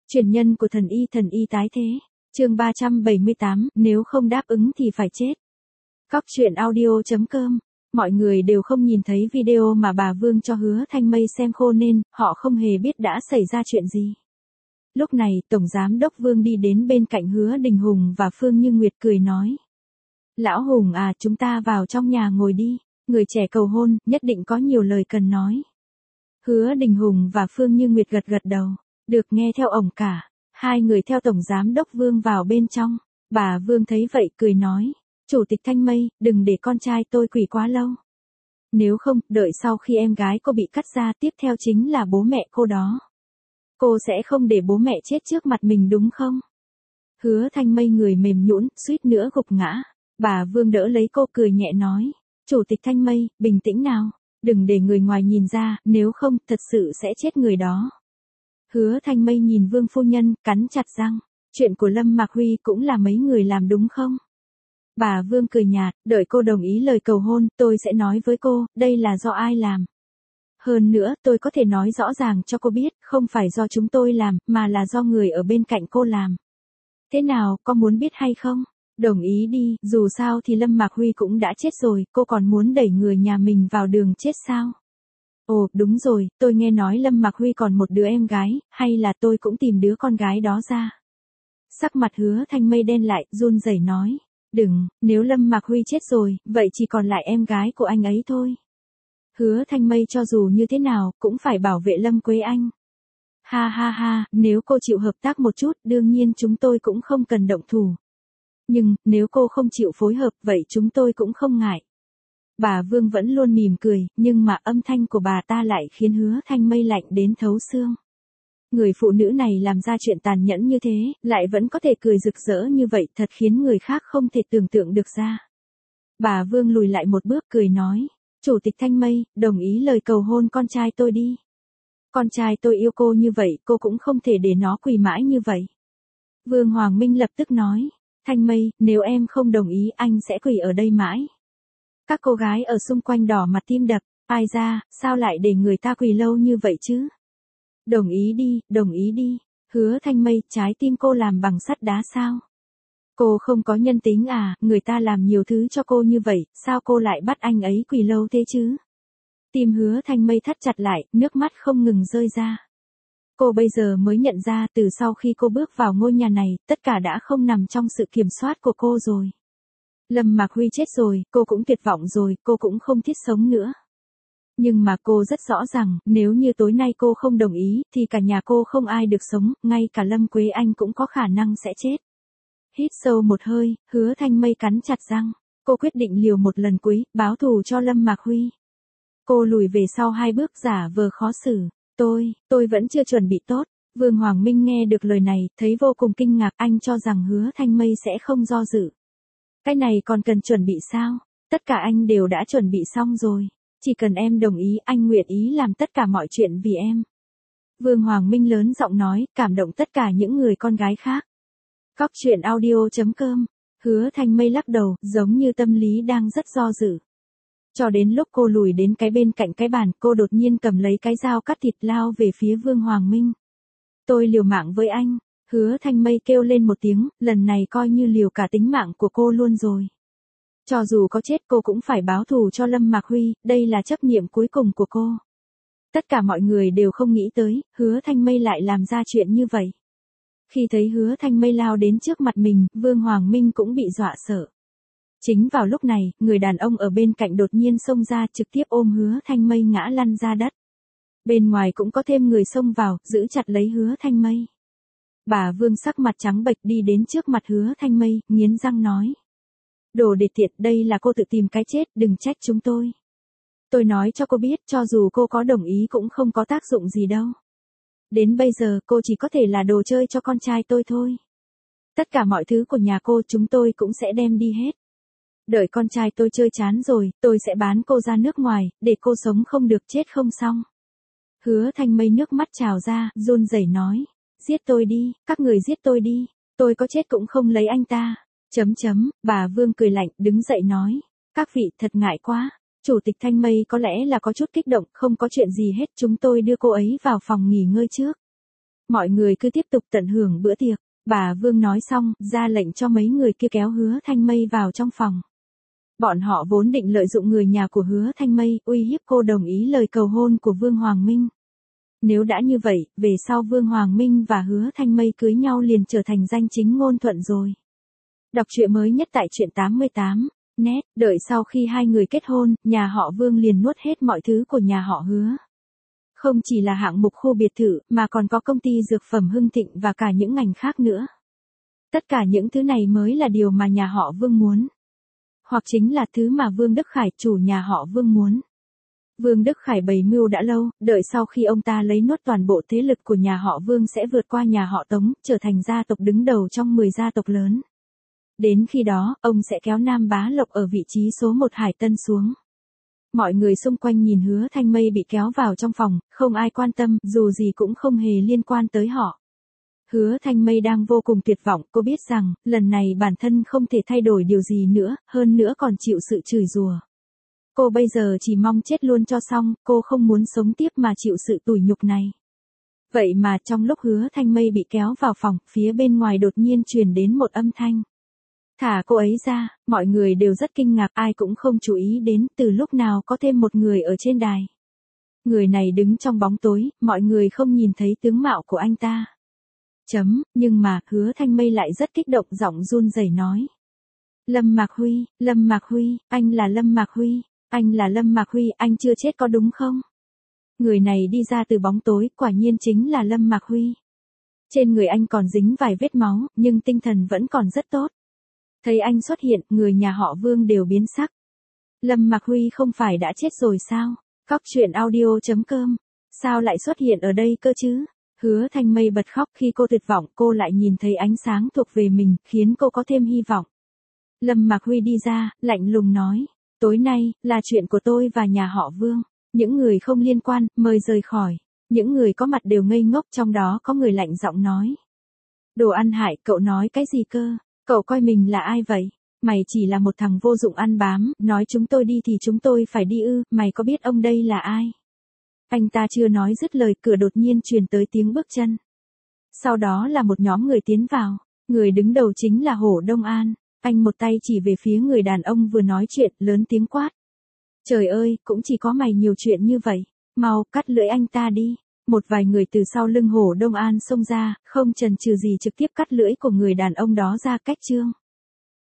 Truyền nhân của thần y tái thế. Chương 378, nếu không đáp ứng thì phải chết. Cóc truyện audio.com. Mọi người đều không nhìn thấy video mà bà Vương cho Hứa Thanh Mây xem khô nên họ không hề biết đã xảy ra chuyện gì. Lúc này, Tổng Giám đốc Vương đi đến bên cạnh Hứa Đình Hùng và Phương Như Nguyệt cười nói. Lão Hùng à, chúng ta vào trong nhà ngồi đi, người trẻ cầu hôn, nhất định có nhiều lời cần nói. Hứa Đình Hùng và Phương Như Nguyệt gật gật đầu, được nghe theo ổng cả. Hai người theo Tổng Giám đốc Vương vào bên trong. Bà Vương thấy vậy cười nói. Chủ tịch Thanh Mây, đừng để con trai tôi quỳ quá lâu. Nếu không, đợi sau khi em gái cô bị cắt ra tiếp theo chính là bố mẹ cô đó. Cô sẽ không để bố mẹ chết trước mặt mình đúng không? Hứa Thanh Mây người mềm nhũn, suýt nữa gục ngã. Bà Vương đỡ lấy cô cười nhẹ nói. Chủ tịch Thanh Mây, bình tĩnh nào. Đừng để người ngoài nhìn ra, nếu không, thật sự sẽ chết người đó. Hứa Thanh Mây nhìn Vương phu nhân, cắn chặt răng. Chuyện của Lâm Mạc Huy cũng là mấy người làm đúng không? Bà Vương cười nhạt, đợi cô đồng ý lời cầu hôn, tôi sẽ nói với cô, đây là do ai làm. Hơn nữa, tôi có thể nói rõ ràng cho cô biết, không phải do chúng tôi làm, mà là do người ở bên cạnh cô làm. Thế nào, có muốn biết hay không? Đồng ý đi, dù sao thì Lâm Mạc Huy cũng đã chết rồi, cô còn muốn đẩy người nhà mình vào đường chết sao? Ồ, đúng rồi, tôi nghe nói Lâm Mạc Huy còn một đứa em gái, hay là tôi cũng tìm đứa con gái đó ra. Sắc mặt Hứa Thanh Mây đen lại, run rẩy nói. Đừng, nếu Lâm Mạc Huy chết rồi, vậy chỉ còn lại em gái của anh ấy thôi. Hứa Thanh Mây cho dù như thế nào, cũng phải bảo vệ Lâm Quế Anh. Ha ha ha, nếu cô chịu hợp tác một chút, đương nhiên chúng tôi cũng không cần động thủ. Nhưng, nếu cô không chịu phối hợp, vậy chúng tôi cũng không ngại. Bà Vương vẫn luôn mỉm cười, nhưng mà âm thanh của bà ta lại khiến Hứa Thanh Mây lạnh đến thấu xương. Người phụ nữ này làm ra chuyện tàn nhẫn như thế, lại vẫn có thể cười rực rỡ như vậy, thật khiến người khác không thể tưởng tượng được ra. Bà Vương lùi lại một bước cười nói, Chủ tịch Thanh Mây, đồng ý lời cầu hôn con trai tôi đi. Con trai tôi yêu cô như vậy, cô cũng không thể để nó quỳ mãi như vậy. Vương Hoàng Minh lập tức nói, Thanh Mây, nếu em không đồng ý anh sẽ quỳ ở đây mãi. Các cô gái ở xung quanh đỏ mặt tim đập, ai ra, sao lại để người ta quỳ lâu như vậy chứ? Đồng ý đi, đồng ý đi. Hứa Thanh Mây, trái tim cô làm bằng sắt đá sao? Cô không có nhân tính à, người ta làm nhiều thứ cho cô như vậy, sao cô lại bắt anh ấy quỳ lâu thế chứ? Tim Hứa Thanh Mây thắt chặt lại, nước mắt không ngừng rơi ra. Cô bây giờ mới nhận ra từ sau khi cô bước vào ngôi nhà này, tất cả đã không nằm trong sự kiểm soát của cô rồi. Lâm Mạc Huy chết rồi, cô cũng tuyệt vọng rồi, cô cũng không thiết sống nữa. Nhưng mà cô rất rõ ràng, nếu như tối nay cô không đồng ý, thì cả nhà cô không ai được sống, ngay cả Lâm Quế Anh cũng có khả năng sẽ chết. Hít sâu một hơi, Hứa Thanh Mây cắn chặt răng. Cô quyết định liều một lần cuối, báo thù cho Lâm Mạc Huy. Cô lùi về sau 2 bước giả vờ khó xử. Tôi vẫn chưa chuẩn bị tốt. Vương Hoàng Minh nghe được lời này, thấy vô cùng kinh ngạc, anh cho rằng Hứa Thanh Mây sẽ không do dự. Cái này còn cần chuẩn bị sao? Tất cả anh đều đã chuẩn bị xong rồi. Chỉ cần em đồng ý, anh nguyện ý làm tất cả mọi chuyện vì em. Vương Hoàng Minh lớn giọng nói, cảm động tất cả những người con gái khác. Cóc truyện audio.com. Hứa Thanh Mây lắc đầu, giống như tâm lý đang rất do dự. Cho đến lúc cô lùi đến cái bên cạnh cái bàn, cô đột nhiên cầm lấy cái dao cắt thịt lao về phía Vương Hoàng Minh. Tôi liều mạng với anh. Hứa Thanh Mây kêu lên một tiếng, lần này coi như liều cả tính mạng của cô luôn rồi. Cho dù có chết cô cũng phải báo thù cho Lâm Mạc Huy, đây là chấp niệm cuối cùng của cô. Tất cả mọi người đều không nghĩ tới, Hứa Thanh Mây lại làm ra chuyện như vậy. Khi thấy Hứa Thanh Mây lao đến trước mặt mình, Vương Hoàng Minh cũng bị dọa sợ. Chính vào lúc này, người đàn ông ở bên cạnh đột nhiên xông ra trực tiếp ôm Hứa Thanh Mây ngã lăn ra đất. Bên ngoài cũng có thêm người xông vào, giữ chặt lấy Hứa Thanh Mây. Bà Vương sắc mặt trắng bệch đi đến trước mặt Hứa Thanh Mây, nghiến răng nói. Đồ đệt tiệt, đây là cô tự tìm cái chết, đừng trách chúng tôi. Tôi nói cho cô biết, cho dù cô có đồng ý cũng không có tác dụng gì đâu. Đến bây giờ cô chỉ có thể là đồ chơi cho con trai tôi thôi. Tất cả mọi thứ của nhà cô chúng tôi cũng sẽ đem đi hết. Đợi con trai tôi chơi chán rồi, tôi sẽ bán cô ra nước ngoài, để cô sống không được chết không xong. Hứa Thanh Mây nước mắt trào ra, run rẩy nói. Giết tôi đi, các người giết tôi đi, tôi có chết cũng không lấy anh ta. Bà Vương cười lạnh, đứng dậy nói. Các vị thật ngại quá. Chủ tịch Thanh Mây có lẽ là có chút kích động, không có chuyện gì hết, chúng tôi đưa cô ấy vào phòng nghỉ ngơi trước. Mọi người cứ tiếp tục tận hưởng bữa tiệc. Bà Vương nói xong, ra lệnh cho mấy người kia kéo Hứa Thanh Mây vào trong phòng. Bọn họ vốn định lợi dụng người nhà của Hứa Thanh Mây, uy hiếp cô đồng ý lời cầu hôn của Vương Hoàng Minh. Nếu đã như vậy, về sau Vương Hoàng Minh và Hứa Thanh Mây cưới nhau liền trở thành danh chính ngôn thuận rồi. Đọc truyện mới nhất tại truyện 88. Net, đợi sau khi hai người kết hôn, nhà họ Vương liền nuốt hết mọi thứ của nhà họ Hứa. Không chỉ là hạng mục khu biệt thự, mà còn có công ty dược phẩm Hưng Thịnh và cả những ngành khác nữa. Tất cả những thứ này mới là điều mà nhà họ Vương muốn. Hoặc chính là thứ mà Vương Đức Khải, chủ nhà họ Vương muốn. Vương Đức Khải bày mưu đã lâu, đợi sau khi ông ta lấy nốt toàn bộ thế lực của nhà họ Vương sẽ vượt qua nhà họ Tống, trở thành gia tộc đứng đầu trong 10 gia tộc lớn. Đến khi đó, ông sẽ kéo Nam Bá Lộc ở vị trí số 1 Hải Tân xuống. Mọi người xung quanh nhìn Hứa Thanh Mây bị kéo vào trong phòng, không ai quan tâm, dù gì cũng không hề liên quan tới họ. Hứa Thanh Mây đang vô cùng tuyệt vọng, cô biết rằng, lần này bản thân không thể thay đổi điều gì nữa, hơn nữa còn chịu sự chửi rủa. Cô bây giờ chỉ mong chết luôn cho xong, cô không muốn sống tiếp mà chịu sự tủi nhục này. Vậy mà trong lúc Hứa Thanh Mây bị kéo vào phòng, phía bên ngoài đột nhiên truyền đến một âm thanh. Thả cô ấy ra, mọi người đều rất kinh ngạc, ai cũng không chú ý đến từ lúc nào có thêm một người ở trên đài. Người này đứng trong bóng tối, mọi người không nhìn thấy tướng mạo của anh ta. Nhưng mà, Hứa Thanh Mây lại rất kích động, giọng run rẩy nói. Lâm Mạc Huy, anh là Lâm Mạc Huy, anh là Lâm Mạc Huy, anh chưa chết có đúng không? Người này đi ra từ bóng tối, quả nhiên chính là Lâm Mạc Huy. Trên người anh còn dính vài vết máu, nhưng tinh thần vẫn còn rất tốt. Thấy anh xuất hiện, người nhà họ Vương đều biến sắc. Lâm Mạc Huy không phải đã chết rồi sao? Cóc truyện audio.com. Sao lại xuất hiện ở đây cơ chứ? Hứa Thanh Mây bật khóc khi cô tuyệt vọng, cô lại nhìn thấy ánh sáng thuộc về mình, khiến cô có thêm hy vọng. Lâm Mạc Huy đi ra, lạnh lùng nói. Tối nay, là chuyện của tôi và nhà họ Vương. Những người không liên quan, mời rời khỏi. Những người có mặt đều ngây ngốc, trong đó có người lạnh giọng nói. Đồ ăn hại, cậu nói cái gì cơ? Cậu coi mình là ai vậy? Mày chỉ là một thằng vô dụng ăn bám, nói chúng tôi đi thì chúng tôi phải đi ư, mày có biết ông đây là ai? Anh ta chưa nói dứt lời, cửa đột nhiên truyền tới tiếng bước chân. Sau đó là một nhóm người tiến vào, người đứng đầu chính là Hổ Đông An. Anh một tay chỉ về phía người đàn ông vừa nói chuyện, lớn tiếng quát. Trời ơi, cũng chỉ có mày nhiều chuyện như vậy, mau, cắt lưỡi anh ta đi. Một vài người từ sau lưng Hổ Đông An xông ra, không chần chừ gì trực tiếp cắt lưỡi của người đàn ông đó ra cách chương.